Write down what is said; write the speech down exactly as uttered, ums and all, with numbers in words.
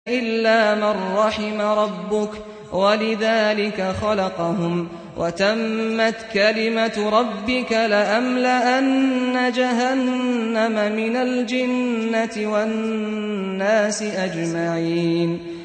إِلَّا مَن رَّحِمَ رَبُّكَ وَلِذَٰلِكَ خَلَقَهُمْ ۗ وَتَمَّتْ كَلِمَةُ رَبِّكَ لَأَمْلَأَنَّ جَهَنَّمَ مِنَ الْجِنَّةِ وَالنَّاسِ أَجْمَعِينَ